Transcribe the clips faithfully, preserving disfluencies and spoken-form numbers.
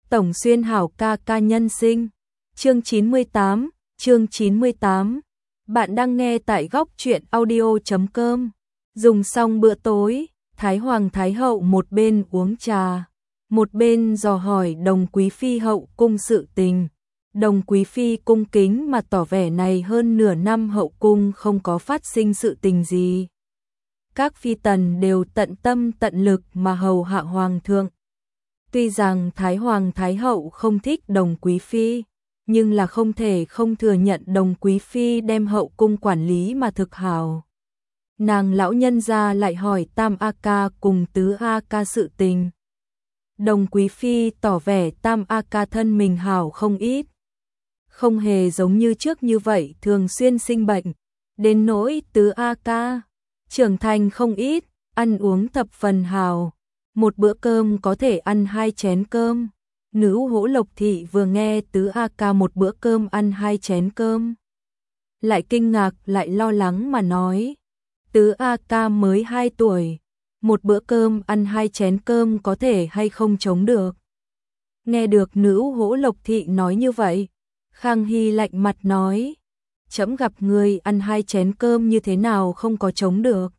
Tổng Xuyên hảo ca ca nhân sinh. Chương chín mươi tám, chương chín mươi tám. Bạn đang nghe tại góc truyện audio chấm com. Dùng xong bữa tối, Thái Hoàng Thái Hậu một bên uống trà, một bên dò hỏi Đồng Quý Phi hậu cung sự tình. Đồng Quý Phi cung kính mà tỏ vẻ này hơn nửa năm hậu cung không có phát sinh sự tình gì. Các phi tần đều tận tâm tận lực mà hầu hạ hoàng thượng. Tuy rằng Thái Hoàng Thái Hậu không thích Đồng Quý Phi, nhưng là không thể không thừa nhận Đồng Quý Phi đem hậu cung quản lý mà thực hảo. Nàng lão nhân gia lại hỏi Tam A Ca cùng Tứ A Ca sự tình. Đồng Quý Phi tỏ vẻ Tam A Ca thân mình hảo không ít, không hề giống như trước như vậy thường xuyên sinh bệnh, đến nỗi Tứ A Ca trưởng thành không ít, ăn uống thập phần hào, một bữa cơm có thể ăn hai chén cơm. Nữ Hỗ Lộc Thị vừa nghe Tứ A Ca một bữa cơm ăn hai chén cơm, lại kinh ngạc lại lo lắng mà nói, Tứ A Ca mới hai tuổi, một bữa cơm ăn hai chén cơm có thể hay không chống được. Nghe được Nữ Hỗ Lộc Thị nói như vậy, Khang Hy lạnh mặt nói, trẫm gặp người ăn hai chén cơm như thế nào không có chống được.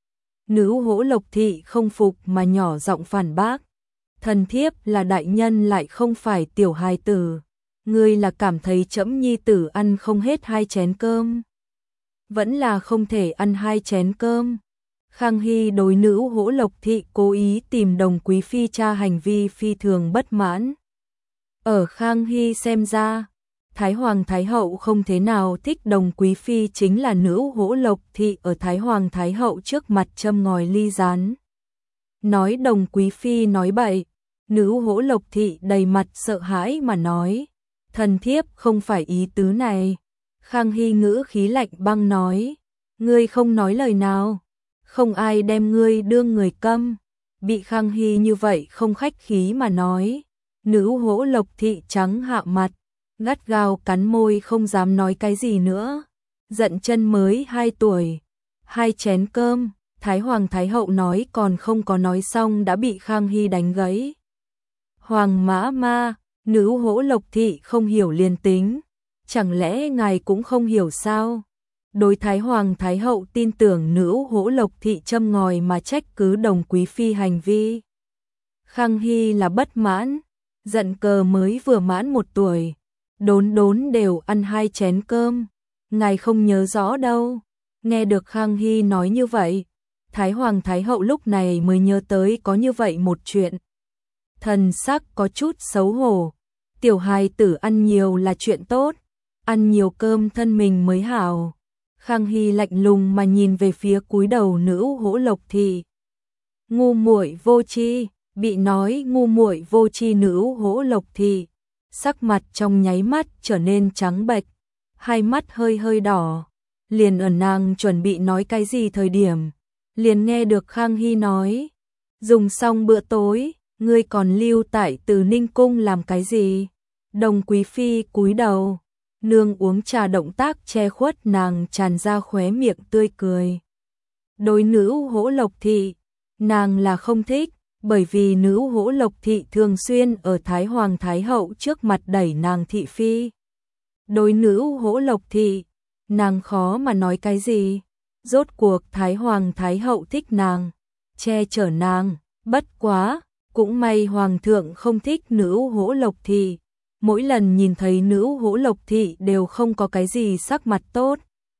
Nữ Hỗ Lộc Thị không phục mà nhỏ giọng phản bác, thần thiếp là đại nhân lại không phải tiểu hài tử, ngươi là cảm thấy trẫm nhi tử ăn không hết hai chén cơm, vẫn là không thể ăn hai chén cơm. Khang Hy đối Nữ Hỗ Lộc Thị cố ý tìm Đồng Quý Phi tra hành vi phi thường bất mãn. Ở Khang Hy xem ra, Thái Hoàng Thái Hậu không thế nào thích Đồng Quý Phi chính là Nữ Hỗ Lộc Thị ở Thái Hoàng Thái Hậu trước mặt châm ngòi ly rán. Nói Đồng Quý Phi nói bậy, Nữ Hỗ Lộc Thị đầy mặt sợ hãi mà nói, thần thiếp không phải ý tứ này. Khang Hy ngữ khí lạnh băng nói, ngươi không nói lời nào, không ai đem ngươi đương người câm. Bị Khang Hy như vậy không khách khí mà nói, Nữ Hỗ Lộc Thị trắng hạ mặt, gắt gao cắn môi không dám nói cái gì nữa. Giận chân mới hai tuổi, hai chén cơm, Thái Hoàng Thái Hậu nói còn không có nói xong đã bị Khang Hy đánh gãy. Hoàng mã ma, Nữ Hỗ Lộc Thị không hiểu liền tính, chẳng lẽ ngài cũng không hiểu sao? Đối Thái Hoàng Thái Hậu tin tưởng Nữ Hỗ Lộc Thị châm ngòi mà trách cứ Đồng Quý Phi hành vi. Khang Hy là bất mãn, giận cờ mới vừa mãn một tuổi, đốn đốn đều ăn hai chén cơm, ngài không nhớ rõ đâu. Nghe được Khang Hy nói như vậy, Thái Hoàng Thái Hậu lúc này mới nhớ tới có như vậy một chuyện. Thần sắc có chút xấu hổ, tiểu hài tử ăn nhiều là chuyện tốt, ăn nhiều cơm thân mình mới hảo. Khang Hy lạnh lùng mà nhìn về phía cúi đầu Nữ Hỗ Lộc Thị. Ngu muội vô tri, bị nói ngu muội vô tri Nữ Hỗ Lộc Thị, sắc mặt trong nháy mắt trở nên trắng bệch, hai mắt hơi hơi đỏ. Liền ở nàng chuẩn bị nói cái gì thời điểm, liền nghe được Khang Hy nói, dùng xong bữa tối, ngươi còn lưu tại Từ Ninh cung làm cái gì? Đồng Quý Phi cúi đầu, nương uống trà động tác che khuất nàng tràn ra khóe miệng tươi cười. Đối Nữ Hỗ Lộc Thị, nàng là không thích, bởi vì Nữ Hỗ Lộc Thị thường xuyên ở Thái Hoàng Thái Hậu trước mặt đẩy nàng thị phi. Đối Nữ Hỗ Lộc Thị, nàng khó mà nói cái gì. Rốt cuộc Thái Hoàng Thái Hậu thích nàng, che chở nàng, bất quá, cũng may Hoàng thượng không thích Nữ Hỗ Lộc Thị. Mỗi lần nhìn thấy Nữ Hỗ Lộc Thị đều không có cái gì sắc mặt tốt.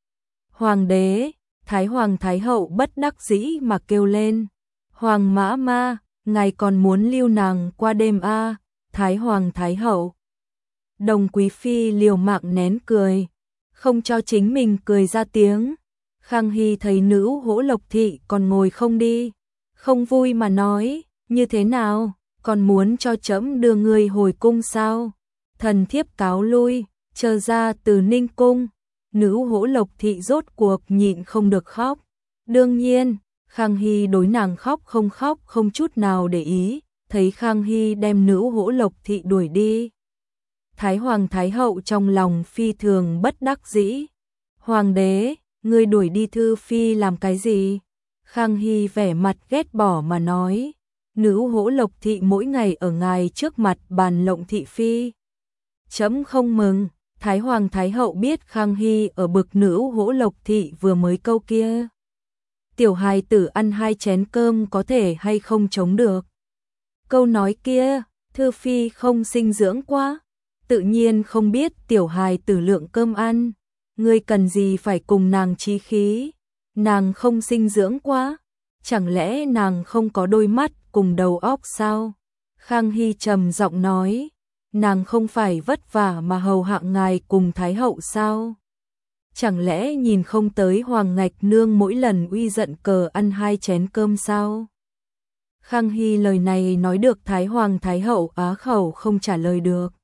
Hoàng đế, Thái Hoàng Thái Hậu bất đắc dĩ mà kêu lên, Hoàng mã ma, ngài còn muốn lưu nàng qua đêm a? À? Thái Hoàng Thái Hậu. Đồng Quý Phi liều mạng nén cười, không cho chính mình cười ra tiếng. Khang Hy thấy Nữ Hỗ Lộc Thị còn ngồi không đi, không vui mà nói, như thế nào, còn muốn cho trẫm đưa người hồi cung sao? Thần thiếp cáo lui, chờ ra Từ Ninh cung. Nữ Hỗ Lộc Thị rốt cuộc nhịn không được khóc. Đương nhiên, Khang Hy đối nàng khóc không khóc không chút nào để ý, thấy Khang Hy đem Nữ Hỗ Lộc Thị đuổi đi. Thái Hoàng Thái Hậu trong lòng phi thường bất đắc dĩ. Hoàng đế, ngươi đuổi đi Thư Phi làm cái gì? Khang Hy vẻ mặt ghét bỏ mà nói. Nữ Hỗ Lộc thị mỗi ngày ở ngài trước mặt bàn lộng thị phi. Chấm không mừng. Thái Hoàng Thái Hậu biết Khang Hy ở bực Nữ Hỗ Lộc thị vừa mới câu kia. Tiểu hài tử ăn hai chén cơm có thể hay không chống được. Câu nói kia, Thư Phi không sinh dưỡng quá. Tự nhiên không biết tiểu hài tử lượng cơm ăn. Ngươi cần gì phải cùng nàng chí khí. Nàng không sinh dưỡng quá. Chẳng lẽ nàng không có đôi mắt cùng đầu óc sao? Khang Hy trầm giọng nói. Nàng không phải vất vả mà hầu hạ ngài cùng Thái Hậu sao? Chẳng lẽ nhìn không tới Hoàng Ngạch Nương mỗi lần uy giận cờ ăn hai chén cơm sao? Khang Hy lời này nói được Thái Hoàng Thái Hậu á khẩu không trả lời được.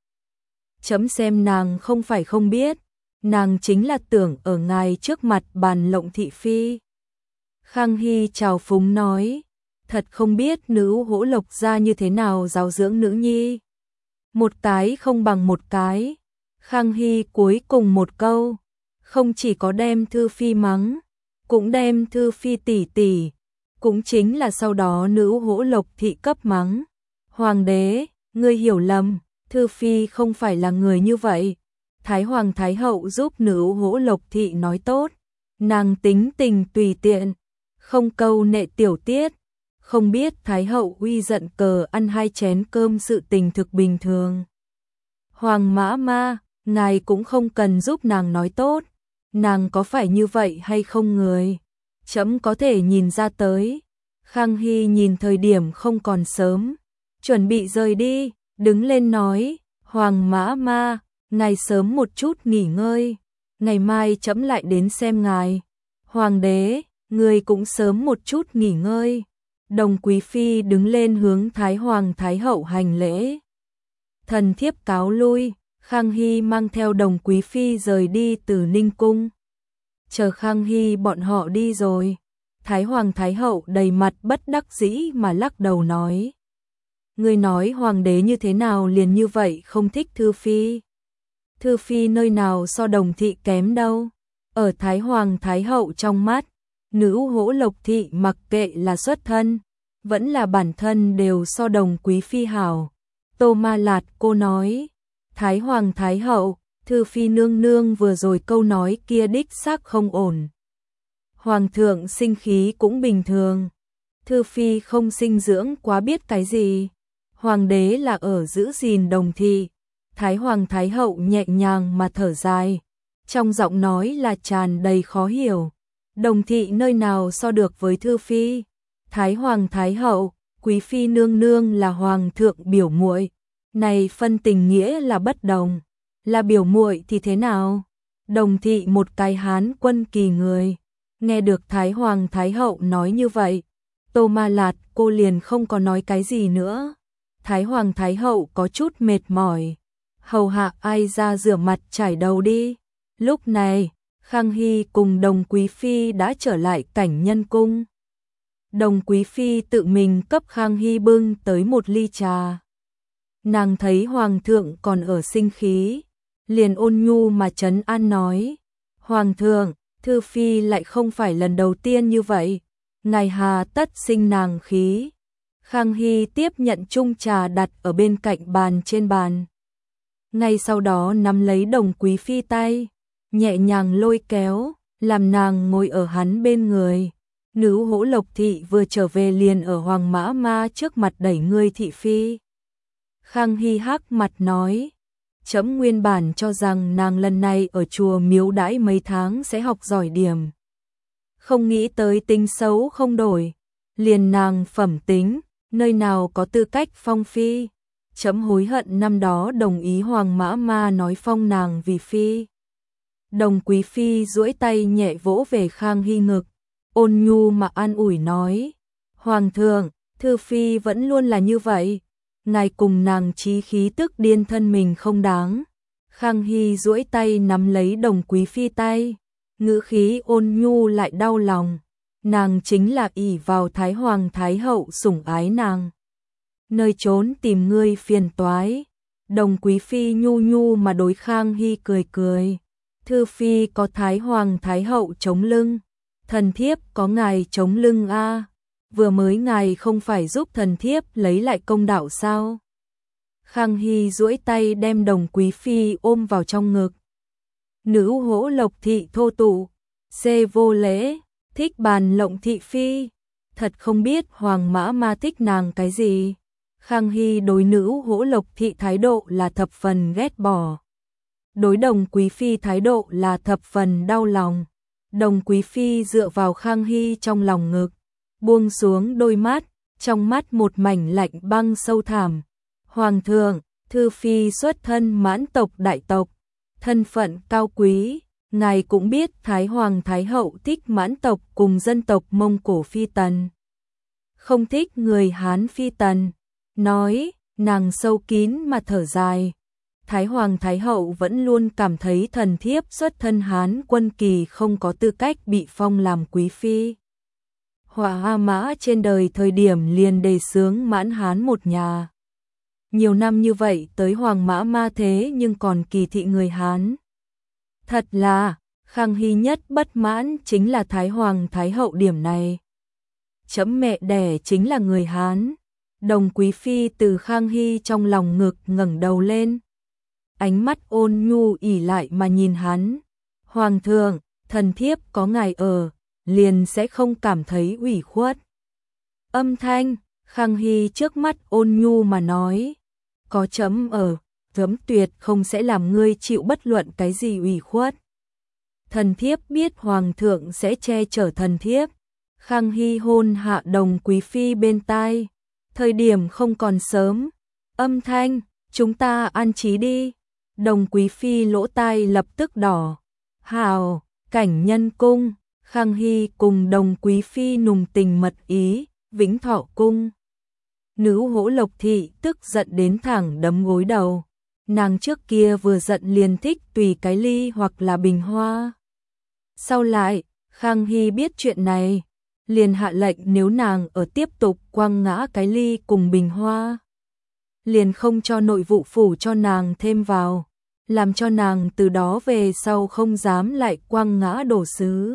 Chấm xem nàng không phải không biết, nàng chính là tưởng ở ngài trước mặt bàn lộng thị phi. Khang Hy chào phúng nói, thật không biết Nữ Hỗ Lộc gia như thế nào giáo dưỡng nữ nhi. Một cái không bằng một cái. Khang Hy cuối cùng một câu, không chỉ có đem Thư Phi mắng, cũng đem Thư Phi tỷ tỷ, cũng chính là sau đó Nữ Hỗ Lộc thị cấp mắng. Hoàng đế, ngươi hiểu lầm, Thư Phi không phải là người như vậy. Thái Hoàng Thái Hậu giúp Nữ Hỗ Lộc thị nói tốt, nàng tính tình tùy tiện, không câu nệ tiểu tiết, không biết Thái Hậu uy giận cờ ăn hai chén cơm sự tình thực bình thường. Hoàng mã ma, ngài cũng không cần giúp nàng nói tốt, nàng có phải như vậy hay không người? Chấm có thể nhìn ra tới. Khang Hy nhìn thời điểm không còn sớm, chuẩn bị rời đi, đứng lên nói, Hoàng mã ma, ngài sớm một chút nghỉ ngơi, ngày mai chấm lại đến xem ngài. Hoàng đế, người cũng sớm một chút nghỉ ngơi. Đồng Quý Phi đứng lên hướng Thái Hoàng Thái Hậu hành lễ. Thần thiếp cáo lui. Khang Hy mang theo Đồng Quý Phi rời đi từ Ninh Cung. Chờ Khang Hy bọn họ đi rồi, Thái Hoàng Thái Hậu đầy mặt bất đắc dĩ mà lắc đầu nói. Ngươi nói Hoàng đế như thế nào liền như vậy không thích Thư Phi. Thư Phi nơi nào so Đồng thị kém đâu. Ở Thái Hoàng Thái Hậu trong mắt, Nữ Hỗ Lộc thị mặc kệ là xuất thân, vẫn là bản thân đều so Đồng Quý Phi hảo. Tô Ma Lạt cô nói, Thái Hoàng Thái Hậu, Thư Phi nương nương vừa rồi câu nói kia đích xác không ổn. Hoàng thượng sinh khí cũng bình thường. Thư Phi không sinh dưỡng quá biết cái gì. Hoàng đế là ở giữ gìn Đồng thị. Thái Hoàng Thái Hậu nhẹ nhàng mà thở dài, trong giọng nói là tràn đầy khó hiểu. Đồng thị nơi nào so được với Thư Phi? Thái Hoàng Thái Hậu, Quý Phi nương nương là Hoàng thượng biểu muội, này phân tình nghĩa là bất đồng, là biểu muội thì thế nào? Đồng thị một cái Hán quân kỳ người, nghe được Thái Hoàng Thái Hậu nói như vậy, Tô Ma Lạt cô liền không có nói cái gì nữa. Thái Hoàng Thái Hậu có chút mệt mỏi, hầu hạ ai ra rửa mặt chải đầu đi. Lúc này, Khang Hy cùng Đồng Quý Phi đã trở lại Cảnh Nhân Cung. Đồng Quý Phi tự mình cấp Khang Hy bưng tới một ly trà. Nàng thấy Hoàng thượng còn ở sinh khí, liền ôn nhu mà trấn an nói, Hoàng thượng, Thư Phi lại không phải lần đầu tiên như vậy, ngài hà tất sinh nàng khí. Khang Hy tiếp nhận chung trà đặt ở bên cạnh bàn trên bàn. Ngay sau đó nắm lấy Đồng Quý Phi tay, nhẹ nhàng lôi kéo, làm nàng ngồi ở hắn bên người. Nữ Hỗ Lộc thị vừa trở về liền ở Hoàng mã ma trước mặt đẩy ngươi thị phi. Khang Hy hắc mặt nói, chấm nguyên bản cho rằng nàng lần này ở chùa miếu đãi mấy tháng sẽ học giỏi điểm. Không nghĩ tới tính xấu không đổi, liền nàng phẩm tính, nơi nào có tư cách phong phi. Chấm hối hận năm đó đồng ý Hoàng mã ma nói phong nàng vì phi. Đồng Quý Phi duỗi tay nhẹ vỗ về Khang Hy ngực, ôn nhu mà an ủi nói, Hoàng thượng, Thư Phi vẫn luôn là như vậy, ngài cùng nàng chí khí tức điên thân mình không đáng. Khang Hy duỗi tay nắm lấy Đồng Quý Phi tay, ngữ khí ôn nhu lại đau lòng, nàng chính là ỷ vào Thái Hoàng Thái Hậu sủng ái nàng. Nơi trốn tìm ngươi phiền toái. Đồng Quý Phi nhu nhu mà đối Khang Hy cười cười, Thư Phi có Thái Hoàng Thái Hậu chống lưng, thần thiếp có ngài chống lưng a. vừa mới ngài không phải giúp thần thiếp lấy lại công đạo sao? Khang Hy duỗi tay đem Đồng Quý Phi ôm vào trong ngực. Nữ Hỗ Lộc thị thô tụ, xê vô lễ, thích bàn lộng thị phi, thật không biết Hoàng Mã Ma thích nàng cái gì. Khang Hy đối nữ Hỗ Lộc thị thái độ là thập phần ghét bỏ. Đối Đồng Quý Phi thái độ là thập phần đau lòng. Đồng Quý Phi dựa vào Khang Hy trong lòng ngực, buông xuống đôi mắt, trong mắt một mảnh lạnh băng sâu thẳm. Hoàng thượng, Thư Phi xuất thân mãn tộc đại tộc, thân phận cao quý, ngài cũng biết Thái Hoàng Thái Hậu thích mãn tộc cùng dân tộc Mông Cổ Phi Tần. Không thích người Hán Phi Tần. Nói, nàng sâu kín mà thở dài. Thái Hoàng Thái Hậu vẫn luôn cảm thấy thần thiếp xuất thân Hán Quân Kỳ không có tư cách bị phong làm quý phi. Hỏa Mã trên đời thời điểm liền đề xướng mãn Hán một nhà. Nhiều năm như vậy tới Hoàng Mã ma thế nhưng còn kỳ thị người Hán. Thật là, Khang Hy nhất bất mãn chính là Thái Hoàng Thái Hậu điểm này. Chấm mẹ đẻ chính là người Hán. Đồng Quý Phi từ Khang Hy trong lòng ngực ngẩng đầu lên. Ánh mắt ôn nhu ỉ lại mà nhìn hắn. Hoàng thượng, thần thiếp có ngài ở, liền sẽ không cảm thấy ủy khuất. Âm thanh, Khang Hy trước mắt ôn nhu mà nói. Có chấm ở, chấm tuyệt không sẽ làm ngươi chịu bất luận cái gì ủy khuất. Thần thiếp biết Hoàng thượng sẽ che chở thần thiếp. Khang Hy hôn hạ Đồng Quý Phi bên tai. Thời điểm không còn sớm. Âm thanh, chúng ta an trí đi. Đồng Quý Phi lỗ tai lập tức đỏ. Hào, cảnh nhân cung. Khang Hy cùng Đồng Quý Phi nùng tình mật ý, Vĩnh Thọ cung. Nữ Hỗ Lộc thị tức giận đến thẳng đấm gối đầu. Nàng trước kia vừa giận liền thích tùy cái ly hoặc là bình hoa. Sau lại, Khang Hy biết chuyện này, liền hạ lệnh nếu nàng ở tiếp tục quăng ngã cái ly cùng bình hoa, liền không cho nội vụ phủ cho nàng thêm vào, làm cho nàng từ đó về sau không dám lại quăng ngã đổ sứ.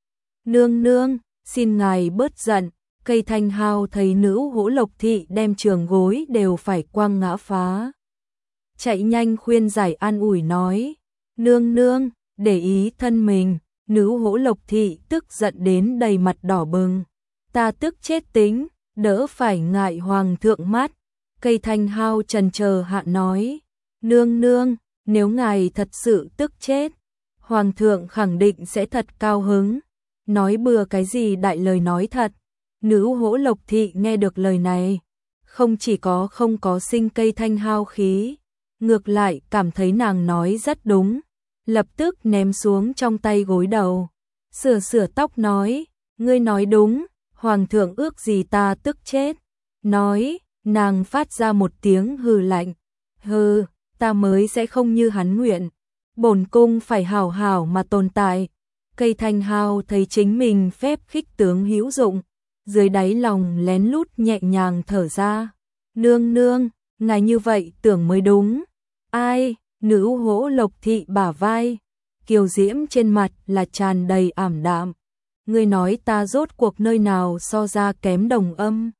Nương nương, xin ngài bớt giận. Cây Thanh Hào thấy nữ Hỗ Lộc thị đem trường gối đều phải quăng ngã phá. Chạy nhanh khuyên giải an ủi nói. Nương nương, để ý thân mình. Nữ Hỗ Lộc thị tức giận đến đầy mặt đỏ bừng. Ta tức chết tính, đỡ phải ngại Hoàng thượng mắt. Cây Thanh Hào trần chờ hạ nói. Nương nương, nếu ngài thật sự tức chết, Hoàng thượng khẳng định sẽ thật cao hứng. Nói bừa cái gì đại lời nói thật. Nữ Hỗ Lộc thị nghe được lời này, không chỉ có không có sinh Cây Thanh Hào khí, ngược lại cảm thấy nàng nói rất đúng, lập tức ném xuống trong tay gối đầu, sửa sửa tóc nói, ngươi nói đúng, Hoàng thượng ước gì ta tức chết. Nói, nàng phát ra một tiếng hừ lạnh, hừ, ta mới sẽ không như hắn nguyện, bổn cung phải hảo hảo mà tồn tại. Cây Thanh Hào thấy chính mình phép khích tướng hữu dụng, dưới đáy lòng lén lút nhẹ nhàng thở ra. Nương nương, ngài như vậy tưởng mới đúng. Ai? Nữ Hỗ Lộc thị bả vai, kiều diễm trên mặt là tràn đầy ảm đạm. Ngươi nói ta rốt cuộc nơi nào so ra kém Đồng Âm?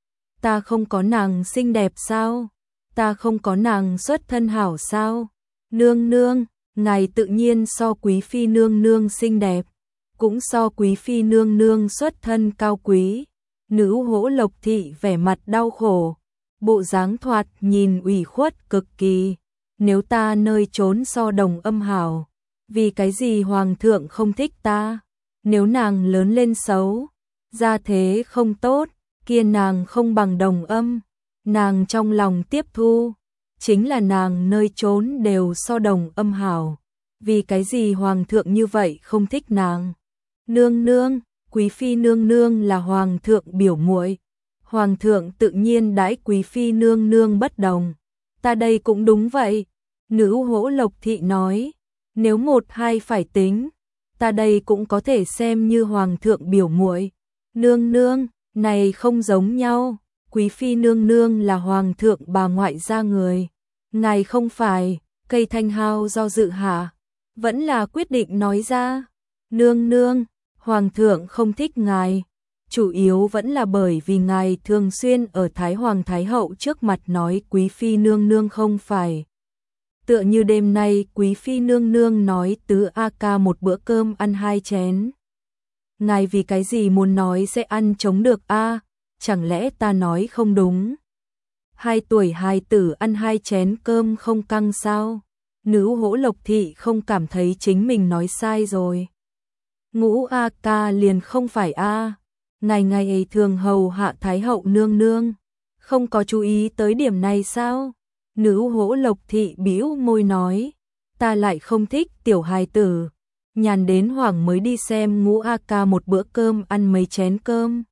Ta không có nàng xinh đẹp sao? Ta không có nàng xuất thân hảo sao? Nương nương, ngài tự nhiên so Quý Phi nương nương xinh đẹp, cũng so Quý Phi nương nương xuất thân cao quý. Nữ Hỗ Lộc thị vẻ mặt đau khổ, bộ dáng thoạt nhìn ủy khuất cực kỳ. Nếu ta nơi trốn so Đồng Âm hảo, vì cái gì Hoàng thượng không thích ta? Nếu nàng lớn lên xấu, gia thế không tốt, kia nàng không bằng Đồng Âm. Nàng trong lòng tiếp thu, chính là nàng nơi trốn đều so Đồng Âm hảo. Vì cái gì Hoàng thượng như vậy không thích nàng? Nương nương, Quý Phi nương nương là Hoàng thượng biểu muội, Hoàng thượng tự nhiên đãi Quý Phi nương nương bất đồng. Ta đây cũng đúng vậy. Nữ Hỗ Lộc thị nói, nếu một hai phải tính, ta đây cũng có thể xem như Hoàng thượng biểu muội. Nương nương, này không giống nhau, Quý Phi nương nương là Hoàng thượng bà ngoại gia người, ngài không phải. Cây Thanh Hào do dự hạ, vẫn là quyết định nói ra. Nương nương, Hoàng thượng không thích ngài, chủ yếu vẫn là bởi vì ngài thường xuyên ở Thái Hoàng Thái Hậu trước mặt nói quý phi nương nương không phải. Tựa như đêm nay quý phi nương nương nói tứ A ca một bữa cơm ăn hai chén. Ngài vì cái gì muốn nói sẽ ăn chống được a? Chẳng lẽ ta nói không đúng? Hai tuổi hài tử ăn hai chén cơm không căng sao? Nữ Hỗ Lộc Thị không cảm thấy chính mình nói sai rồi. Ngũ A ca liền không phải a. Ngài ngày ấy thường hầu hạ Thái Hậu nương nương, không có chú ý tới điểm này sao? Nữ Hỗ Lộc Thị bĩu môi nói, ta lại không thích tiểu hài tử, nhàn đến hoảng mới đi xem Ngũ A ca một bữa cơm ăn mấy chén cơm.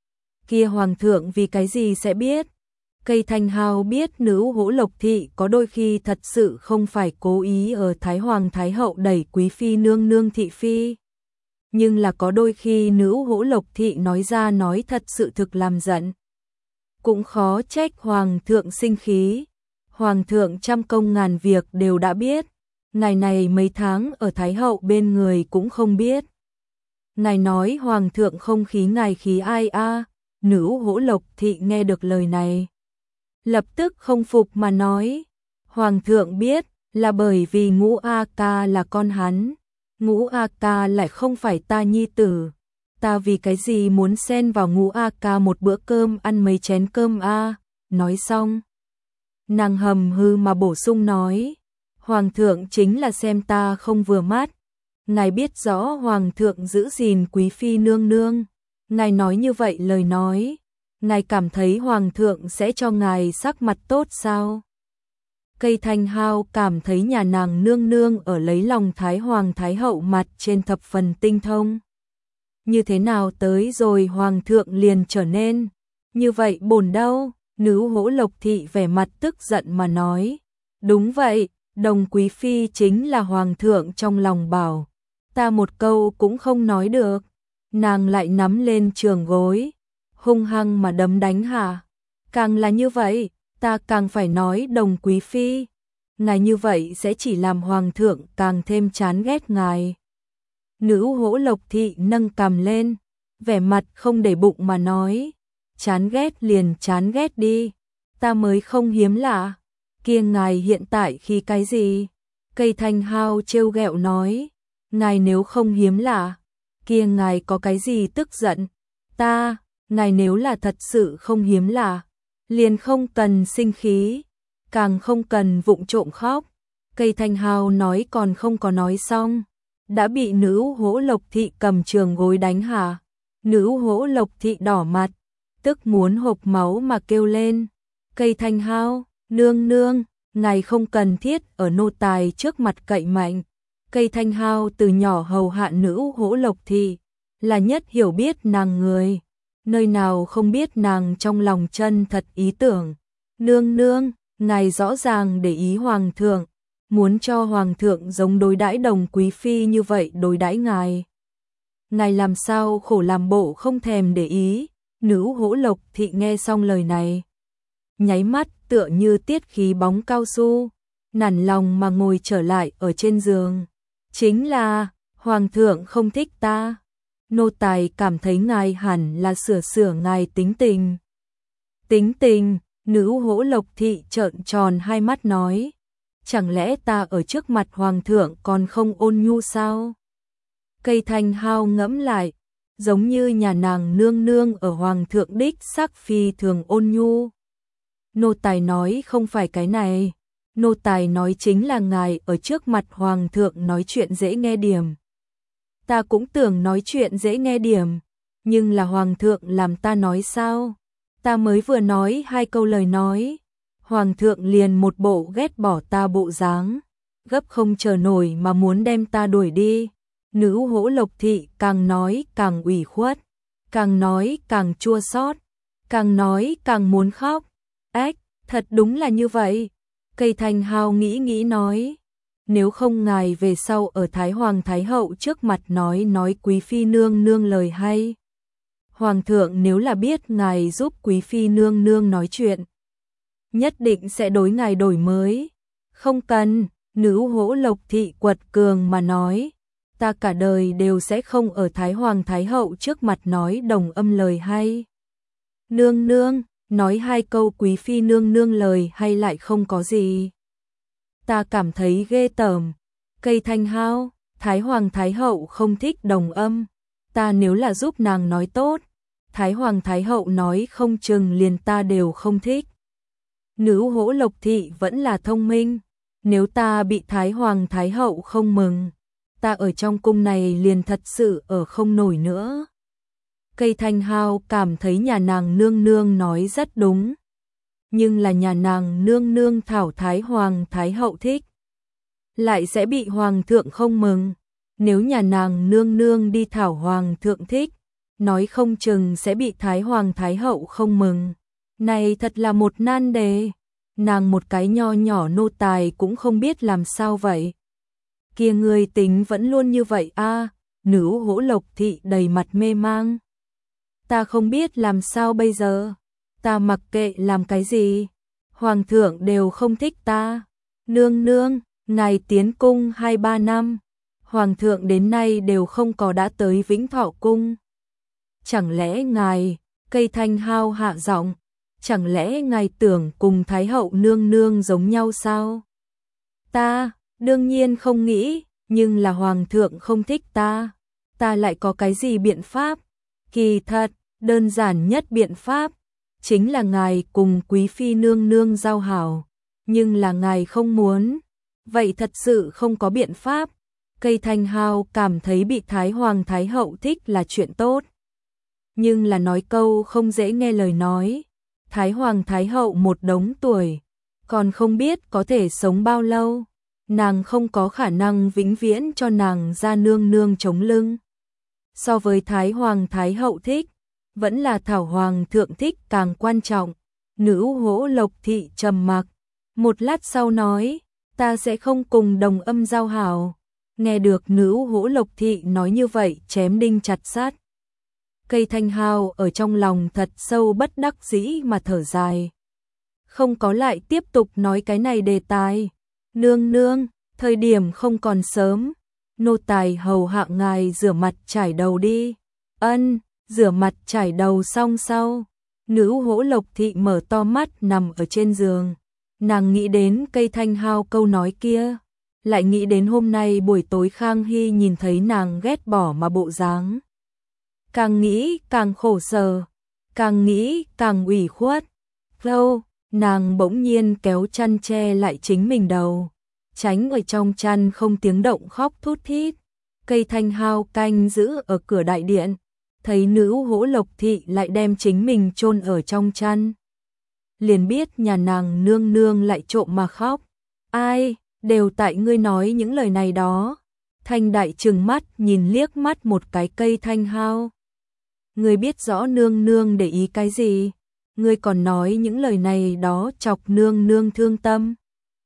Kia hoàng thượng vì cái gì sẽ biết? Cây Thanh Hào biết Nữ Hỗ Lộc Thị có đôi khi thật sự không phải cố ý ở Thái Hoàng Thái Hậu đẩy quý phi nương nương thị phi. Nhưng là có đôi khi Nữ Hỗ Lộc Thị nói ra nói thật sự thực làm giận. Cũng khó trách hoàng thượng sinh khí. Hoàng thượng trăm công ngàn việc đều đã biết. Ngày này mấy tháng ở Thái Hậu bên người cũng không biết. Ngài nói hoàng thượng không khí ngài khí ai a? Nữ Hỗ Lộc Thị nghe được lời này, lập tức không phục mà nói, hoàng thượng biết là bởi vì Ngũ A ca là con hắn, Ngũ A ca lại không phải ta nhi tử, ta vì cái gì muốn xen vào Ngũ A ca một bữa cơm ăn mấy chén cơm a? Nói xong, nàng hầm hư mà bổ sung nói, hoàng thượng chính là xem ta không vừa mắt. Ngài biết rõ hoàng thượng giữ gìn quý phi nương nương, ngài nói như vậy lời nói, ngài cảm thấy hoàng thượng sẽ cho ngài sắc mặt tốt sao? Cây Thanh Hào cảm thấy nhà nàng nương nương ở lấy lòng Thái Hoàng Thái Hậu mặt trên thập phần tinh thông. Như thế nào tới rồi hoàng thượng liền trở nên như vậy bổn đâu? Nữ Hỗ Lộc Thị vẻ mặt tức giận mà nói, đúng vậy, đồng quý phi chính là hoàng thượng trong lòng bảo, ta một câu cũng không nói được. Nàng lại nắm lên trường gối, hung hăng mà đấm đánh hả? Càng là như vậy, ta càng phải nói đồng quý phi. Ngài như vậy sẽ chỉ làm hoàng thượng càng thêm chán ghét ngài. Nữ Hỗ Lộc Thị nâng cằm lên, vẻ mặt không để bụng mà nói, chán ghét liền chán ghét đi, ta mới không hiếm lạ. Kia ngài hiện tại khi cái gì? Cây Thanh Hào trêu ghẹo nói, ngài nếu không hiếm lạ, kia ngài có cái gì tức giận? Ta, ngài nếu là thật sự không hiếm lạ, liền không cần sinh khí, càng không cần vụng trộm khóc. Cây Thanh Hào nói còn không có nói xong, đã bị Nữ Hỗ Lộc Thị cầm trường gối đánh hả? Nữ Hỗ Lộc Thị đỏ mặt, tức muốn hộc máu mà kêu lên. Cây Thanh Hào, nương nương, ngài không cần thiết ở nô tài trước mặt cậy mạnh. Cây Thanh Hào từ nhỏ hầu hạ Nữ Hỗ Lộc Thị, là nhất hiểu biết nàng người, nơi nào không biết nàng trong lòng chân thật ý tưởng. Nương nương, ngài rõ ràng để ý hoàng thượng, muốn cho hoàng thượng giống đối đãi đồng quý phi như vậy đối đãi ngài. Ngài làm sao khổ làm bộ không thèm để ý? Nữ Hỗ Lộc Thị nghe xong lời này, nháy mắt tựa như tiết khí bóng cao su, nản lòng mà ngồi trở lại ở trên giường. Chính là, hoàng thượng không thích ta. Nô tài cảm thấy ngài hẳn là sửa sửa ngài tính tình. Tính tình, Nữ Hỗ Lộc Thị trợn tròn hai mắt nói, chẳng lẽ ta ở trước mặt hoàng thượng còn không ôn nhu sao? Cây Thanh Hào ngẫm lại, giống như nhà nàng nương nương ở hoàng thượng đích sắc phi thường ôn nhu. Nô tài nói không phải cái này, nô tài nói chính là ngài ở trước mặt hoàng thượng nói chuyện dễ nghe điểm. Ta cũng tưởng nói chuyện dễ nghe điểm, nhưng là hoàng thượng làm ta nói sao? Ta mới vừa nói hai câu lời nói, hoàng thượng liền một bộ ghét bỏ ta bộ dáng, gấp không chờ nổi mà muốn đem ta đuổi đi. Nữ Hỗ Lộc Thị càng nói càng ủy khuất, càng nói càng chua xót, càng nói càng muốn khóc. Ếch, thật đúng là như vậy. Cây Thanh Hào nghĩ nghĩ nói, nếu không ngài về sau ở Thái Hoàng Thái Hậu trước mặt nói nói quý phi nương nương lời hay. Hoàng thượng nếu là biết ngài giúp quý phi nương nương nói chuyện, nhất định sẽ đối ngài đổi mới. Không cần, Nữ Hỗ Lộc Thị quật cường mà nói, ta cả đời đều sẽ không ở Thái Hoàng Thái Hậu trước mặt nói đồng âm lời hay. Nương nương, nói hai câu quý phi nương nương lời hay lại không có gì. Ta cảm thấy ghê tởm. Cây Thanh Hao, Thái Hoàng Thái Hậu không thích đồng âm. Ta nếu là giúp nàng nói tốt, Thái Hoàng Thái Hậu nói không chừng liền ta đều không thích. Nữ Hỗ Lộc Thị vẫn là thông minh. Nếu ta bị Thái Hoàng Thái Hậu không mừng, ta ở trong cung này liền thật sự ở không nổi nữa. Cây Thanh Hao cảm thấy nhà nàng nương nương nói rất đúng. Nhưng là nhà nàng nương nương thảo Thái Hoàng Thái Hậu thích, lại sẽ bị Hoàng thượng không mừng. Nếu nhà nàng nương nương đi thảo Hoàng thượng thích, nói không chừng sẽ bị Thái Hoàng Thái Hậu không mừng. Này thật là một nan đề. Nàng một cái nho nhỏ nô tài cũng không biết làm sao vậy. Kia người tính vẫn luôn như vậy a. À, Nữ Hỗ Lộc Thị đầy mặt mê mang. Ta không biết làm sao bây giờ. Ta mặc kệ làm cái gì, Hoàng thượng đều không thích ta. Nương nương, ngài tiến cung hai ba năm, Hoàng thượng đến nay đều không có đã tới Vĩnh Thọ cung. Chẳng lẽ ngài, Cây Thanh Hao hạ giọng, chẳng lẽ ngài tưởng cùng Thái Hậu nương nương giống nhau sao? Ta, đương nhiên không nghĩ, nhưng là Hoàng thượng không thích ta, ta lại có cái gì biện pháp? Kỳ thật, đơn giản nhất biện pháp chính là ngài cùng quý phi nương nương giao hảo, nhưng là ngài không muốn, vậy thật sự không có biện pháp. Cây Thanh Hao cảm thấy bị Thái Hoàng Thái Hậu thích là chuyện tốt, nhưng là nói câu không dễ nghe lời nói. Thái Hoàng Thái Hậu một đống tuổi, còn không biết có thể sống bao lâu, nàng không có khả năng vĩnh viễn cho nàng ra nương nương chống lưng. So với Thái Hoàng Thái Hậu thích, vẫn là Thảo Hoàng thượng thích càng quan trọng. Nữ Hỗ Lộc Thị trầm mặc, một lát sau nói, ta sẽ không cùng đồng âm giao hảo. Nghe được Nữ Hỗ Lộc Thị nói như vậy chém đinh chặt sắt. Cây Thanh Hao ở trong lòng thật sâu bất đắc dĩ mà thở dài. Không có lại tiếp tục nói cái này đề tài. Nương nương, thời điểm không còn sớm, nô tài hầu hạ ngài rửa mặt chải đầu đi. Ân, rửa mặt chải đầu xong sau, Nữ Hỗ Lộc Thị mở to mắt nằm ở trên giường. Nàng nghĩ đến Cây Thanh Hao câu nói kia, lại nghĩ đến hôm nay buổi tối Khang Hy nhìn thấy nàng ghét bỏ mà bộ dáng. Càng nghĩ càng khổ sở, càng nghĩ càng ủy khuất. Lâu, nàng bỗng nhiên kéo chăn che lại chính mình đầu, tránh ở trong chăn không tiếng động khóc thút thít. Cây Thanh Hao canh giữ ở cửa đại điện, thấy Nữ Hỗ Lộc Thị lại đem chính mình chôn ở trong chăn, liền biết nhà nàng nương nương lại trộm mà khóc. Ai, đều tại ngươi nói những lời này đó. Thanh Đại trừng mắt nhìn liếc mắt một cái Cây Thanh Hao. Ngươi biết rõ nương nương để ý cái gì, ngươi còn nói những lời này đó chọc nương nương thương tâm.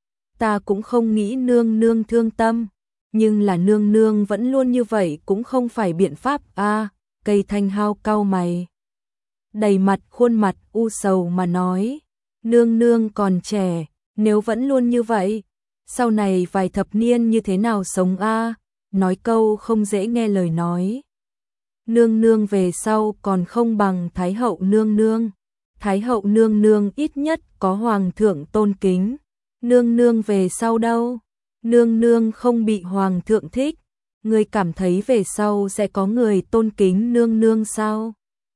Ta cũng không nghĩ nương nương thương tâm, nhưng là nương nương vẫn luôn như vậy cũng không phải biện pháp a. À, Cây Thanh Hao cau mày, đầy mặt khuôn mặt u sầu mà nói, nương nương còn trẻ, nếu vẫn luôn như vậy, sau này vài thập niên như thế nào sống a? À, nói câu không dễ nghe lời nói. Nương nương về sau còn không bằng Thái Hậu nương nương. Thái Hậu nương nương ít nhất có Hoàng thượng tôn kính. Nương nương về sau đâu? Nương nương không bị Hoàng thượng thích. Ngươi cảm thấy về sau sẽ có người tôn kính nương nương sao?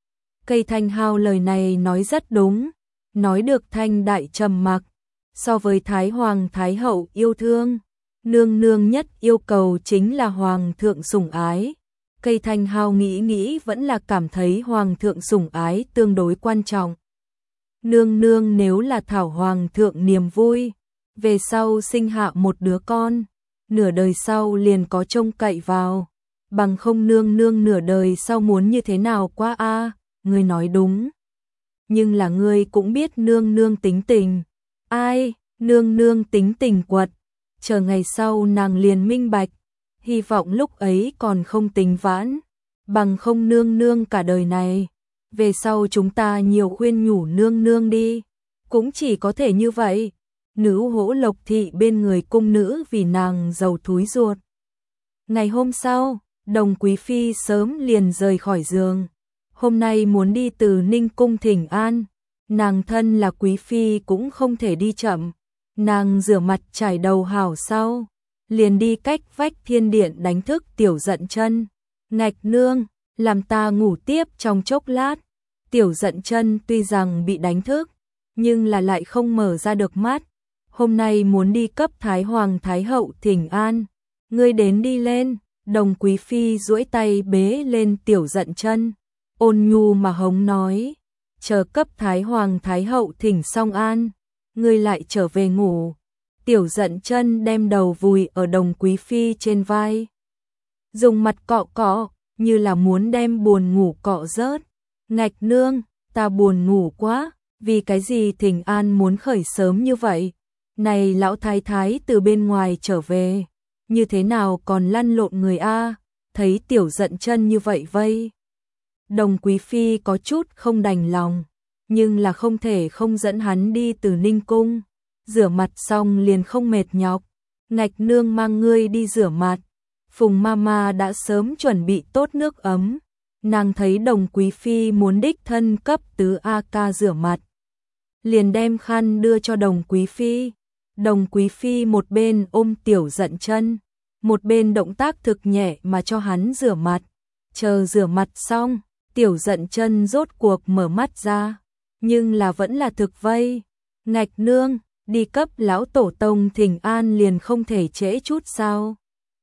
Cây Thanh Hao lời này nói rất đúng. Nói được Thanh Đại trầm mặc. So với Thái Hoàng Thái Hậu yêu thương, nương nương nhất yêu cầu chính là Hoàng thượng sủng ái. Cây Thanh Hao nghĩ nghĩ vẫn là cảm thấy Hoàng thượng sủng ái tương đối quan trọng. Nương nương nếu là thảo Hoàng thượng niềm vui, về sau sinh hạ một đứa con, nửa đời sau liền có trông cậy vào. Bằng không nương nương nửa đời sau muốn như thế nào qua a? À, ngươi nói đúng. Nhưng là ngươi cũng biết nương nương tính tình. Ai, nương nương tính tình quật, chờ ngày sau nàng liền minh bạch. Hy vọng lúc ấy còn không tính vãn, bằng không nương nương cả đời này, về sau chúng ta nhiều khuyên nhủ nương nương đi, cũng chỉ có thể như vậy. Nữ Hỗ Lộc Thị bên người cung nữ vì nàng giàu thúi ruột. Ngày hôm sau, Đồng Quý Phi sớm liền rời khỏi giường. Hôm nay muốn đi từ Ninh Cung thỉnh an, nàng thân là Quý Phi cũng không thể đi chậm. Nàng rửa mặt trải đầu hảo sau, liền đi cách vách Thiên Điện đánh thức Tiểu Dận Chân. Ngạch nương, làm ta ngủ tiếp trong chốc lát. Tiểu Dận Chân tuy rằng bị đánh thức, nhưng là lại không mở ra được mắt. Hôm nay muốn đi cấp Thái Hoàng Thái Hậu thỉnh an. Ngươi đến đi lên. Đồng Quý Phi duỗi tay bế lên Tiểu Dận Chân, ôn nhu mà hống nói, chờ cấp Thái Hoàng Thái Hậu thỉnh xong an, ngươi lại trở về ngủ. Tiểu Dận Chân đem đầu vùi ở Đồng Quý Phi trên vai, dùng mặt cọ cọ, như là muốn đem buồn ngủ cọ rớt. Ngạch nương, ta buồn ngủ quá, vì cái gì thỉnh an muốn khởi sớm như vậy? Này lão thái thái từ bên ngoài trở về, như thế nào còn lăn lộn người a? Thấy Tiểu Dận Chân như vậy vây, Đồng Quý Phi có chút không đành lòng, nhưng là không thể không dẫn hắn đi từ Ninh Cung. Rửa mặt xong liền không mệt nhọc, ngạch nương mang ngươi đi rửa mặt. Phùng Mama đã sớm chuẩn bị tốt nước ấm, nàng thấy Đồng Quý Phi muốn đích thân cấp tứ A ca rửa mặt, liền đem khăn đưa cho Đồng Quý Phi. Đồng Quý Phi một bên ôm Tiểu Dận Chân, một bên động tác thực nhẹ mà cho hắn rửa mặt. Chờ rửa mặt xong, Tiểu Dận Chân rốt cuộc mở mắt ra, nhưng là vẫn là thực vây. Ngạch nương, đi cấp lão tổ tông thỉnh an liền không thể trễ chút sao?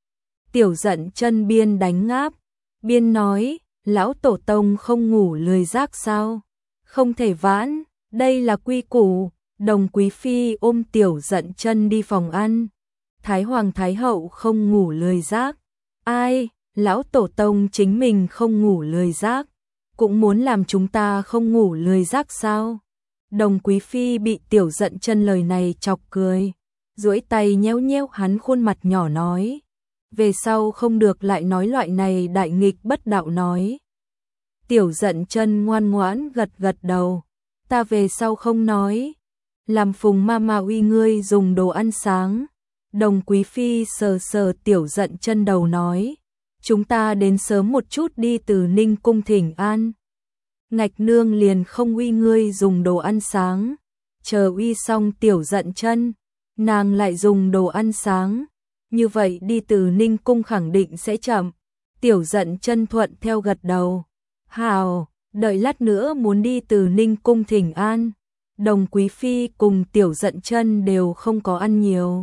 Tiểu Dận Chân biên đánh ngáp, biên nói, lão tổ tông không ngủ lười giác sao? Không thể vãn, đây là quy củ. Đồng Quý Phi ôm Tiểu Dận Chân đi phòng ăn. Thái Hoàng Thái Hậu không ngủ lười giác. Ai, lão tổ tông chính mình không ngủ lười giác, cũng muốn làm chúng ta không ngủ lười giác sao? Đồng Quý Phi bị Tiểu Dận Chân lời này chọc cười, duỗi tay nhéo nhéo hắn khuôn mặt nhỏ nói, về sau không được lại nói loại này đại nghịch bất đạo nói. Tiểu Dận Chân ngoan ngoãn gật gật đầu, ta về sau không nói. Làm Phùng Mama uy ngươi dùng đồ ăn sáng. Đồng Quý Phi sờ sờ Tiểu Dận Chân đầu nói, chúng ta đến sớm một chút đi từ Ninh Cung thỉnh an. Ngạch nương liền không uy ngươi dùng đồ ăn sáng. Chờ uy xong Tiểu Dận Chân, nàng lại dùng đồ ăn sáng. Như vậy đi từ Ninh Cung khẳng định sẽ chậm. Tiểu Dận Chân thuận theo gật đầu. Hào, đợi lát nữa muốn đi từ Ninh Cung thỉnh an. Đồng Quý Phi cùng Tiểu Dận Chân đều không có ăn nhiều.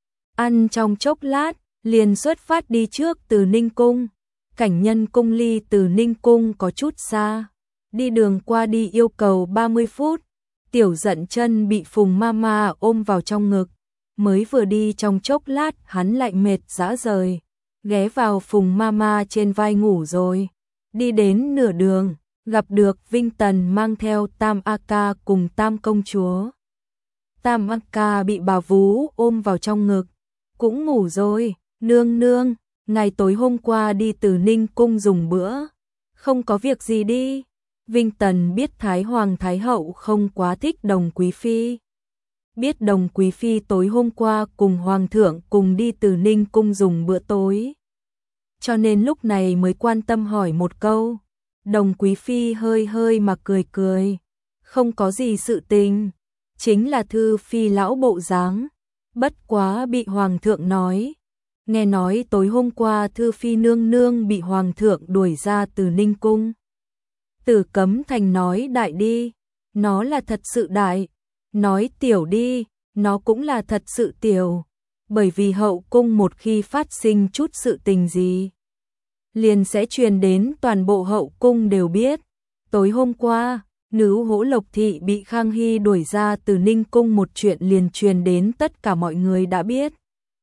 Ăn trong chốc lát, liền xuất phát đi trước từ Ninh Cung. Cảnh Nhân Cung ly từ Ninh Cung có chút xa, đi đường qua đi yêu cầu ba mươi phút. Tiểu Dận Chân bị Phùng Mama ôm vào trong ngực, mới vừa đi trong chốc lát hắn lại mệt rã rời, ghé vào Phùng Mama trên vai ngủ rồi. Đi đến nửa đường, gặp được Vinh Tần mang theo Tam A Ca cùng Tam công chúa. Tam A Ca bị bà vú ôm vào trong ngực, cũng ngủ rồi. Nương nương, ngày tối hôm qua đi từ Ninh Cung dùng bữa, không có việc gì đi. Vinh Tần biết Thái Hoàng Thái Hậu không quá thích Đồng Quý Phi, biết Đồng Quý Phi tối hôm qua cùng Hoàng thượng cùng đi từ Ninh Cung dùng bữa tối, cho nên lúc này mới quan tâm hỏi một câu. Đồng Quý Phi hơi hơi mà cười cười, không có gì sự tình, chính là Thư Phi lão bộ dáng, bất quá bị Hoàng thượng nói. Nghe nói tối hôm qua Thư Phi nương nương bị Hoàng thượng đuổi ra từ Ninh Cung. Tử Cấm Thành nói đại đi, nó là thật sự đại, nói tiểu đi, nó cũng là thật sự tiểu, bởi vì hậu cung một khi phát sinh chút sự tình gì, liền sẽ truyền đến toàn bộ hậu cung đều biết. Tối hôm qua, nữ Hỗ Lộc Thị bị Khang Hy đuổi ra từ Ninh Cung một chuyện liền truyền đến tất cả mọi người đã biết.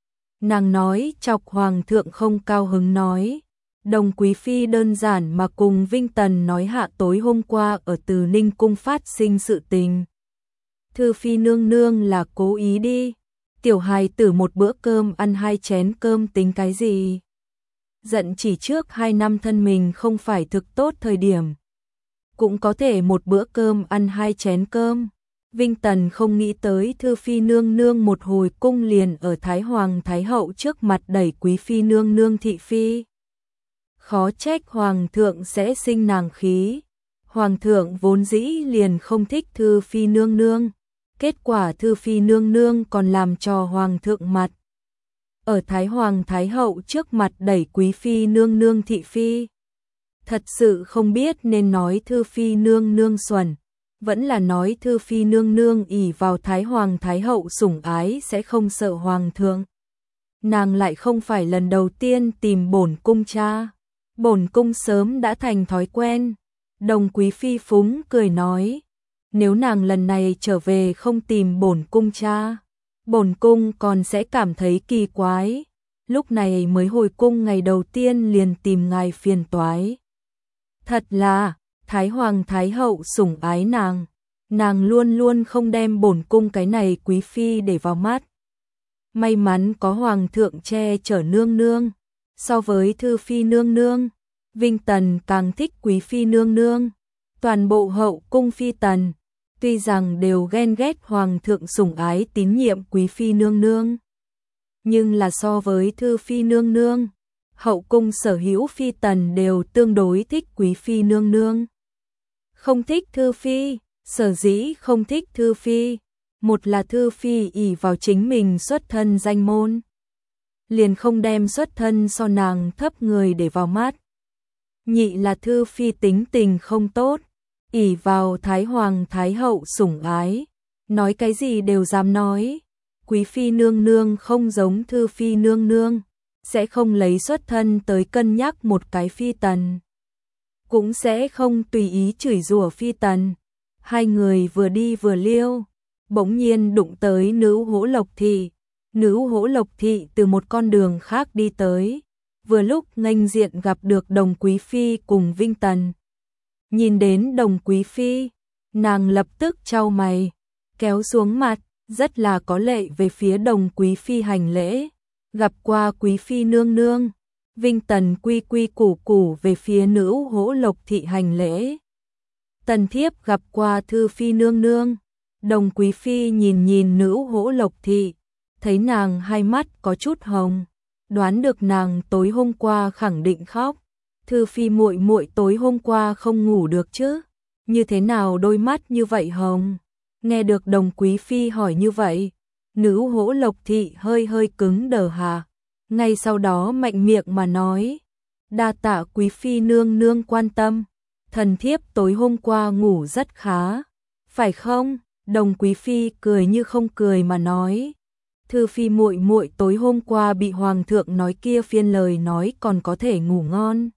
Nàng nói chọc Hoàng thượng không cao hứng nói. Đồng Quý Phi đơn giản mà cùng Vinh Tần nói hạ tối hôm qua ở từ Ninh Cung phát sinh sự tình. Thư Phi nương nương là cố ý đi, tiểu hài tử một bữa cơm ăn hai chén cơm tính cái gì. Giận chỉ trước hai năm thân mình không phải thực tốt thời điểm, cũng có thể một bữa cơm ăn hai chén cơm. Vinh Tần không nghĩ tới Thư Phi nương nương một hồi cung liền ở Thái Hoàng Thái Hậu trước mặt đẩy Quý Phi nương nương thị phi. Khó trách Hoàng thượng sẽ sinh nàng khí. Hoàng thượng vốn dĩ liền không thích Thư Phi nương nương. Kết quả Thư Phi nương nương còn làm cho Hoàng thượng mặt. Ở Thái Hoàng Thái Hậu trước mặt đẩy Quý Phi nương nương thị phi. Thật sự không biết nên nói Thư Phi nương nương xuẩn, vẫn là nói Thư Phi nương nương ỷ vào Thái Hoàng Thái Hậu sủng ái sẽ không sợ Hoàng thượng. Nàng lại không phải lần đầu tiên tìm bổn cung cha. Bổn cung sớm đã thành thói quen. Đồng Quý Phi phúng cười nói, nếu nàng lần này trở về không tìm bổn cung cha, bổn cung còn sẽ cảm thấy kỳ quái. Lúc này mới hồi cung ngày đầu tiên liền tìm ngài phiền toái. Thật là, Thái Hoàng Thái Hậu sủng ái nàng, nàng luôn luôn không đem bổn cung cái này Quý Phi để vào mắt. May mắn có Hoàng thượng che chở nương nương, so với Thư Phi nương nương, Vinh Tần càng thích Quý Phi nương nương. Toàn bộ hậu cung phi tần, tuy rằng đều ghen ghét Hoàng thượng sủng ái tín nhiệm Quý Phi nương nương, nhưng là so với Thư Phi nương nương, hậu cung sở hữu phi tần đều tương đối thích Quý Phi nương nương. Không thích Thư Phi, sở dĩ không thích Thư Phi, một là Thư Phi ỷ vào chính mình xuất thân danh môn, liền không đem xuất thân so nàng thấp người để vào mắt. Nhị là Thư Phi tính tình không tốt, ỷ vào Thái Hoàng Thái Hậu sủng ái, nói cái gì đều dám nói. Quý Phi nương nương không giống Thư Phi nương nương, sẽ không lấy xuất thân tới cân nhắc một cái phi tần, cũng sẽ không tùy ý chửi rủa phi tần. Hai người vừa đi vừa liêu, bỗng nhiên đụng tới Nữ Hỗ Lộc Thị. Nữ Hỗ Lộc Thị từ một con đường khác đi tới, vừa lúc nghênh diện gặp được Đồng Quý Phi cùng Vinh Tần. Nhìn đến Đồng Quý Phi, nàng lập tức chau mày, kéo xuống mặt, rất là có lệ về phía Đồng Quý Phi hành lễ. Gặp qua Quý Phi nương nương, Vinh Tần quy quy củ củ về phía Nữ Hỗ Lộc Thị hành lễ. Tần thiếp gặp qua Thư Phi nương nương. Đồng Quý Phi nhìn nhìn Nữ Hỗ Lộc Thị, thấy nàng hai mắt có chút hồng, đoán được nàng tối hôm qua khẳng định khóc. Thư Phi muội muội tối hôm qua không ngủ được chứ? Như thế nào đôi mắt như vậy hồng? Nghe được Đồng Quý Phi hỏi như vậy, Nữ Hỗ Lộc Thị hơi hơi cứng đờ hạ, ngay sau đó mạnh miệng mà nói, đa tạ Quý Phi nương nương quan tâm, thần thiếp tối hôm qua ngủ rất khá, phải không? Đồng Quý Phi cười như không cười mà nói, Thư Phi muội muội tối hôm qua bị Hoàng thượng nói kia phiên lời nói còn có thể ngủ ngon.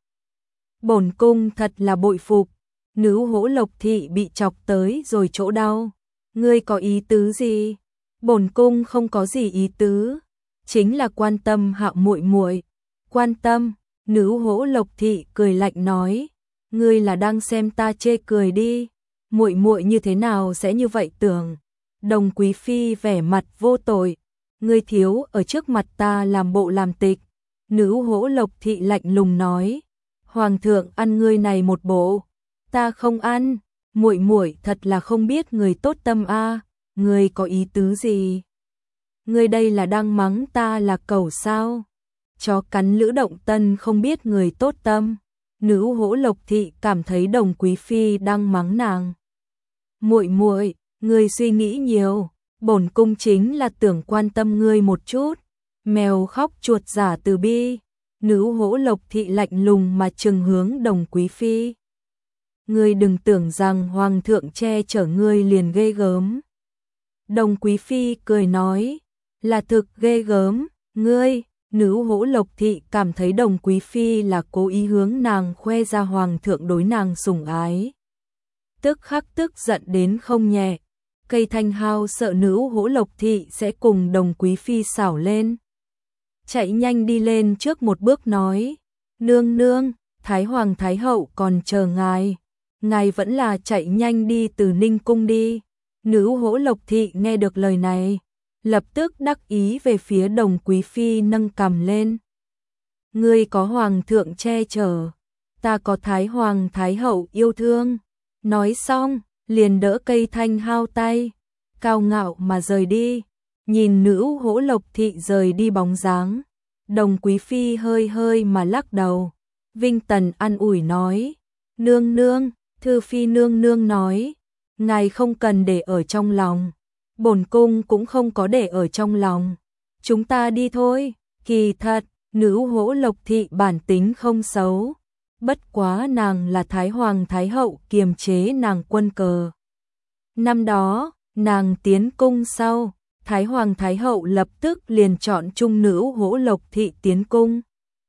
Bổn cung thật là bội phục. Nữ Hỗ Lộc Thị bị chọc tới rồi chỗ đau. Ngươi có ý tứ gì? Bổn cung không có gì ý tứ, chính là quan tâm Hạo muội muội. Quan tâm? Nữ Hỗ Lộc Thị cười lạnh nói, ngươi là đang xem ta chê cười đi. Muội muội như thế nào sẽ như vậy tưởng? Đồng Quý Phi vẻ mặt vô tội, ngươi thiếu ở trước mặt ta làm bộ làm tịch. Nữ Hỗ Lộc Thị lạnh lùng nói, Hoàng thượng ăn ngươi này một bộ, ta không ăn. Muội muội thật là không biết người tốt tâm a, ngươi có ý tứ gì? Ngươi đây là đang mắng ta là cẩu sao? Chó cắn lữ động tân không biết người tốt tâm. Nữ Hỗ Lộc Thị cảm thấy Đồng Quý Phi đang mắng nàng. Muội muội, ngươi suy nghĩ nhiều, bổn cung chính là tưởng quan tâm ngươi một chút. Mèo khóc chuột giả từ bi. Nữ Hỗ Lộc Thị lạnh lùng mà trừng hướng Đồng Quý Phi. Ngươi đừng tưởng rằng Hoàng thượng che chở ngươi liền ghê gớm. Đồng Quý Phi cười nói, là thực ghê gớm, ngươi. Nữ Hỗ Lộc Thị cảm thấy Đồng Quý Phi là cố ý hướng nàng khoe ra Hoàng thượng đối nàng sủng ái. Tức khắc tức giận đến không nhẹ. Cây Thanh Hao sợ Nữ Hỗ Lộc Thị sẽ cùng Đồng Quý Phi xảo lên, chạy nhanh đi lên trước một bước nói, nương nương, Thái Hoàng Thái Hậu còn chờ ngài, ngài vẫn là chạy nhanh đi từ Ninh Cung đi. Nữ Hỗ Lộc Thị nghe được lời này, lập tức đắc ý về phía Đồng Quý Phi nâng cằm lên. Ngươi có Hoàng thượng che chở, ta có Thái Hoàng Thái Hậu yêu thương. Nói xong, liền đỡ Cây Thanh Hao tay, cao ngạo mà rời đi. Nhìn nữ hỗ lộc thị rời đi bóng dáng, Đồng Quý Phi hơi hơi mà lắc đầu. Vinh Tần an ủi nói, nương nương, Thư Phi nương nương nói, ngài không cần để ở trong lòng, bổn cung cũng không có để ở trong lòng, chúng ta đi thôi. Kỳ thật, nữ hỗ lộc thị bản tính không xấu, bất quá nàng là Thái Hoàng Thái Hậu kiềm chế nàng quân cờ. Năm đó, nàng tiến cung sau, Thái Hoàng Thái Hậu lập tức liền chọn trung nữ hỗ lộc thị tiến cung.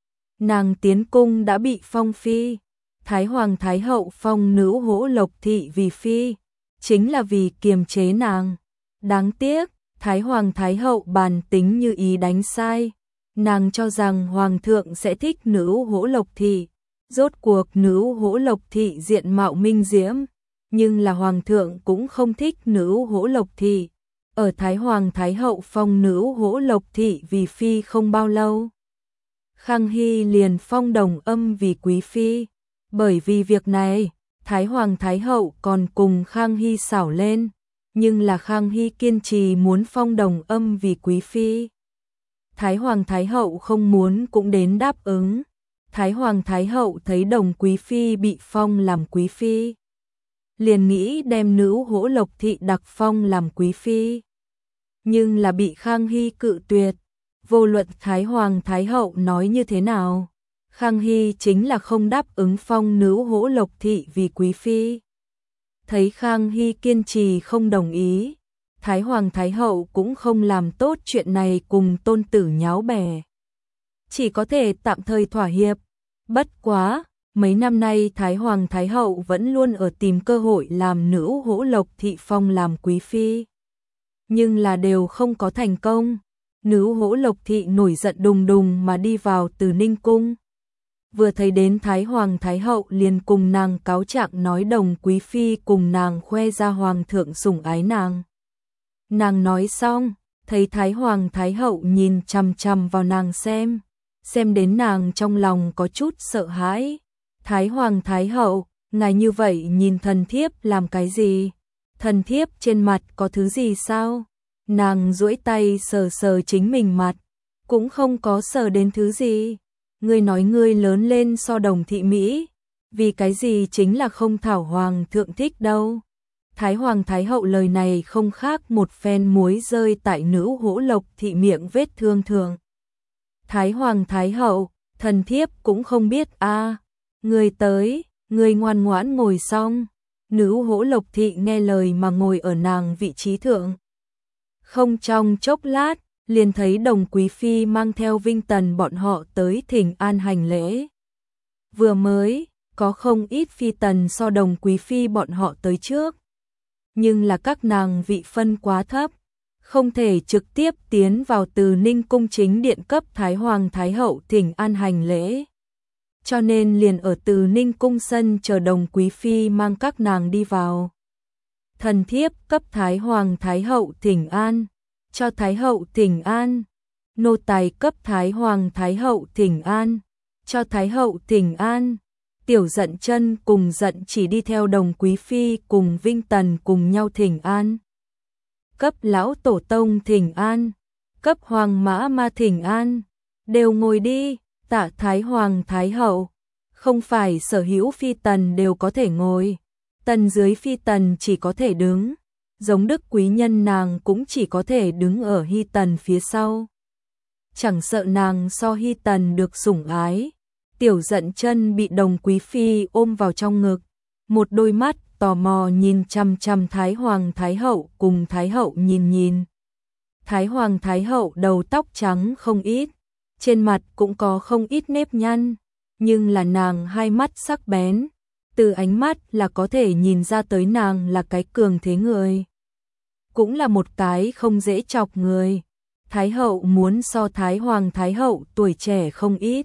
Nàng tiến cung đã bị phong phi, Thái Hoàng Thái Hậu phong nữ hỗ lộc thị vì phi, chính là vì kiềm chế nàng. Đáng tiếc, Thái Hoàng Thái Hậu bản tính như ý đánh sai, nàng cho rằng Hoàng thượng sẽ thích nữ hỗ lộc thị, rốt cuộc nữ hỗ lộc thị diện mạo minh diễm, nhưng là Hoàng thượng cũng không thích nữ hỗ lộc thị. Ở Thái Hoàng Thái Hậu phong nữ hỗ lộc thị vì phi không bao lâu, Khang Hy liền phong Đồng Âm vì quý phi. Bởi vì việc này, Thái Hoàng Thái Hậu còn cùng Khang Hy xảo lên, nhưng là Khang Hy kiên trì muốn phong Đồng Âm vì quý phi. Thái Hoàng Thái Hậu không muốn cũng đến đáp ứng. Thái Hoàng Thái Hậu thấy Đồng Quý Phi bị phong làm quý phi, liền nghĩ đem nữ hỗ lộc thị đặc phong làm quý phi. Nhưng là bị Khang Hy cự tuyệt, vô luận Thái Hoàng Thái Hậu nói như thế nào, Khang Hy chính là không đáp ứng phong nữ hỗ lộc thị vì quý phi. Thấy Khang Hy kiên trì không đồng ý, Thái Hoàng Thái Hậu cũng không làm tốt chuyện này cùng tôn tử nháo bè, chỉ có thể tạm thời thỏa hiệp. Bất quá, mấy năm nay Thái Hoàng Thái Hậu vẫn luôn ở tìm cơ hội làm nữ hỗ lộc thị phong làm quý phi, nhưng là đều không có thành công. Nữ hỗ lộc thị nổi giận đùng đùng mà đi vào Từ Ninh cung, vừa thấy đến Thái Hoàng Thái Hậu liền cùng nàng cáo trạng nói Đồng Quý Phi cùng nàng khoe ra Hoàng thượng sủng ái nàng. Nàng nói xong, thấy Thái Hoàng Thái Hậu nhìn chằm chằm vào nàng xem, xem đến nàng trong lòng có chút sợ hãi. Thái Hoàng Thái Hậu, ngài như vậy nhìn thần thiếp làm cái gì? Thần thiếp trên mặt có thứ gì sao? Nàng duỗi tay sờ sờ chính mình mặt, cũng không có sờ đến thứ gì. Ngươi nói ngươi lớn lên so Đồng thị Mỹ, vì cái gì chính là không thảo Hoàng thượng thích đâu. Thái Hoàng Thái Hậu lời này không khác một phen muối rơi tại nữ hỗ lộc thị miệng vết thương thường. Thái Hoàng Thái Hậu, thần thiếp cũng không biết a. À. Người tới, người ngoan ngoãn ngồi xong. Nữ hỗ lộc thị nghe lời mà ngồi ở nàng vị trí thượng. Không trong chốc lát, liền thấy Đồng Quý Phi mang theo Vinh Tần bọn họ tới thỉnh an hành lễ. Vừa mới, có không ít phi tần so Đồng Quý Phi bọn họ tới trước. Nhưng là các nàng vị phân quá thấp, không thể trực tiếp tiến vào Từ Ninh cung chính điện cấp Thái Hoàng Thái Hậu thỉnh an hành lễ. Cho nên liền ở Từ Ninh cung sân chờ Đồng Quý Phi mang các nàng đi vào. Thần thiếp cấp Thái Hoàng Thái Hậu thỉnh an, cho Thái Hậu thỉnh an. Nô tài cấp Thái Hoàng Thái Hậu thỉnh an, cho Thái Hậu thỉnh an. Tiểu Dận Chân cùng Dận Chỉ đi theo Đồng Quý Phi cùng Vinh Tần cùng nhau thỉnh an. Cấp lão tổ tông thỉnh an, cấp Hoàng Mã Ma thỉnh an. Đều ngồi đi. Tạ Thái Hoàng Thái Hậu, không phải sở hữu phi tần đều có thể ngồi, tần dưới phi tần chỉ có thể đứng, giống Đức quý nhân nàng cũng chỉ có thể đứng ở Hy tần phía sau. Chẳng sợ nàng so Hy tần được sủng ái. Tiểu Dận Chân bị Đồng Quý Phi ôm vào trong ngực, một đôi mắt tò mò nhìn chằm chằm Thái Hoàng Thái Hậu cùng Thái Hậu nhìn nhìn. Thái Hoàng Thái Hậu đầu tóc trắng không ít, trên mặt cũng có không ít nếp nhăn, nhưng là nàng hai mắt sắc bén, từ ánh mắt là có thể nhìn ra tới nàng là cái cường thế người, cũng là một cái không dễ chọc người. Thái Hậu muốn so Thái Hoàng Thái Hậu tuổi trẻ không ít,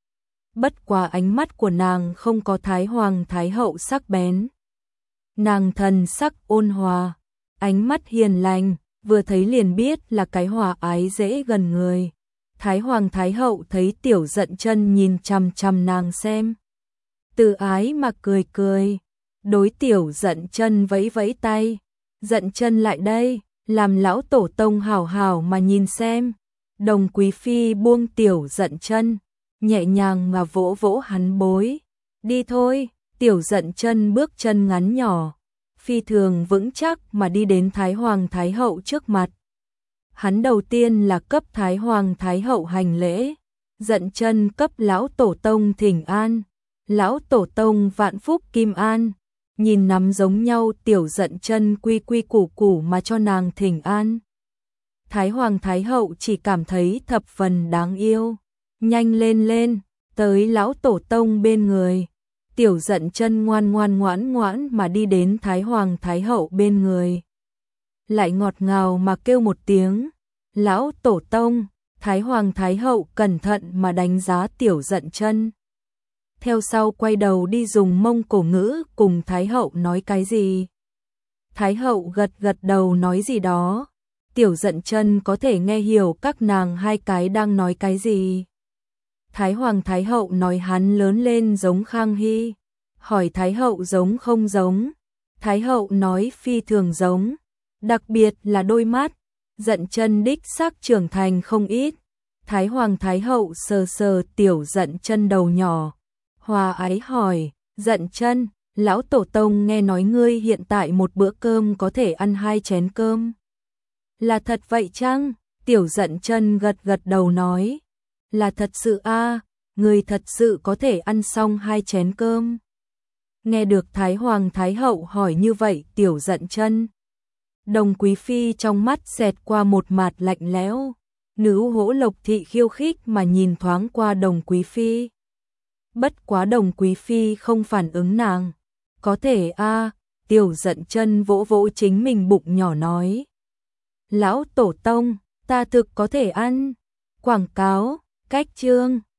bất quá ánh mắt của nàng không có Thái Hoàng Thái Hậu sắc bén. Nàng thần sắc ôn hòa, ánh mắt hiền lành, vừa thấy liền biết là cái hòa ái dễ gần người. Thái Hoàng Thái Hậu thấy Tiểu Dận Chân nhìn chằm chằm nàng xem, từ ái mà cười cười, đối Tiểu Dận Chân vẫy vẫy tay, Dận Chân lại đây, làm lão tổ tông hảo hảo mà nhìn xem. Đồng Quý Phi buông Tiểu Dận Chân, nhẹ nhàng mà vỗ vỗ hắn bối. Đi thôi. Tiểu Dận Chân bước chân ngắn nhỏ, phi thường vững chắc mà đi đến Thái Hoàng Thái Hậu trước mặt. Hắn đầu tiên là cấp Thái Hoàng Thái Hậu hành lễ, Dận Chân cấp lão tổ tông thỉnh an. Lão tổ tông vạn phúc kim an. Nhìn nắm giống nhau Tiểu Dận Chân quy quy củ củ mà cho nàng thỉnh an. Thái Hoàng Thái Hậu chỉ cảm thấy thập phần đáng yêu. Nhanh lên lên, tới lão tổ tông bên người. Tiểu Dận Chân ngoan ngoan ngoãn ngoãn mà đi đến Thái Hoàng Thái Hậu bên người. Lại ngọt ngào mà kêu một tiếng, lão tổ tông. Thái Hoàng Thái Hậu cẩn thận mà đánh giá Tiểu Dận Chân. Theo sau quay đầu đi dùng Mông Cổ ngữ cùng Thái Hậu nói cái gì. Thái Hậu gật gật đầu nói gì đó. Tiểu Dận Chân có thể nghe hiểu các nàng hai cái đang nói cái gì. Thái Hoàng Thái Hậu nói hắn lớn lên giống Khang Hy. Hỏi Thái Hậu giống không giống. Thái Hậu nói phi thường giống. Đặc biệt là đôi mắt. Dận Chân đích xác trưởng thành không ít. Thái Hoàng Thái Hậu sờ sờ Tiểu Dận Chân đầu nhỏ. Hòa ái hỏi, Dận Chân, lão tổ tông nghe nói ngươi hiện tại một bữa cơm có thể ăn hai chén cơm. Là thật vậy chăng? Tiểu Dận Chân gật gật đầu nói. Là thật sự a, ngươi thật sự có thể ăn xong hai chén cơm. Nghe được Thái Hoàng Thái Hậu hỏi như vậy Tiểu Dận Chân. Đồng Quý Phi trong mắt xẹt qua một mặt lạnh lẽo. Nữ hỗ Lộc Thị khiêu khích mà nhìn thoáng qua Đồng Quý Phi. Bất quá Đồng Quý Phi không phản ứng nàng. Có thể a, Tiểu Dận Chân vỗ vỗ chính mình bụng nhỏ nói. Lão tổ tông, ta thực có thể ăn. Quảng cáo, cách chương.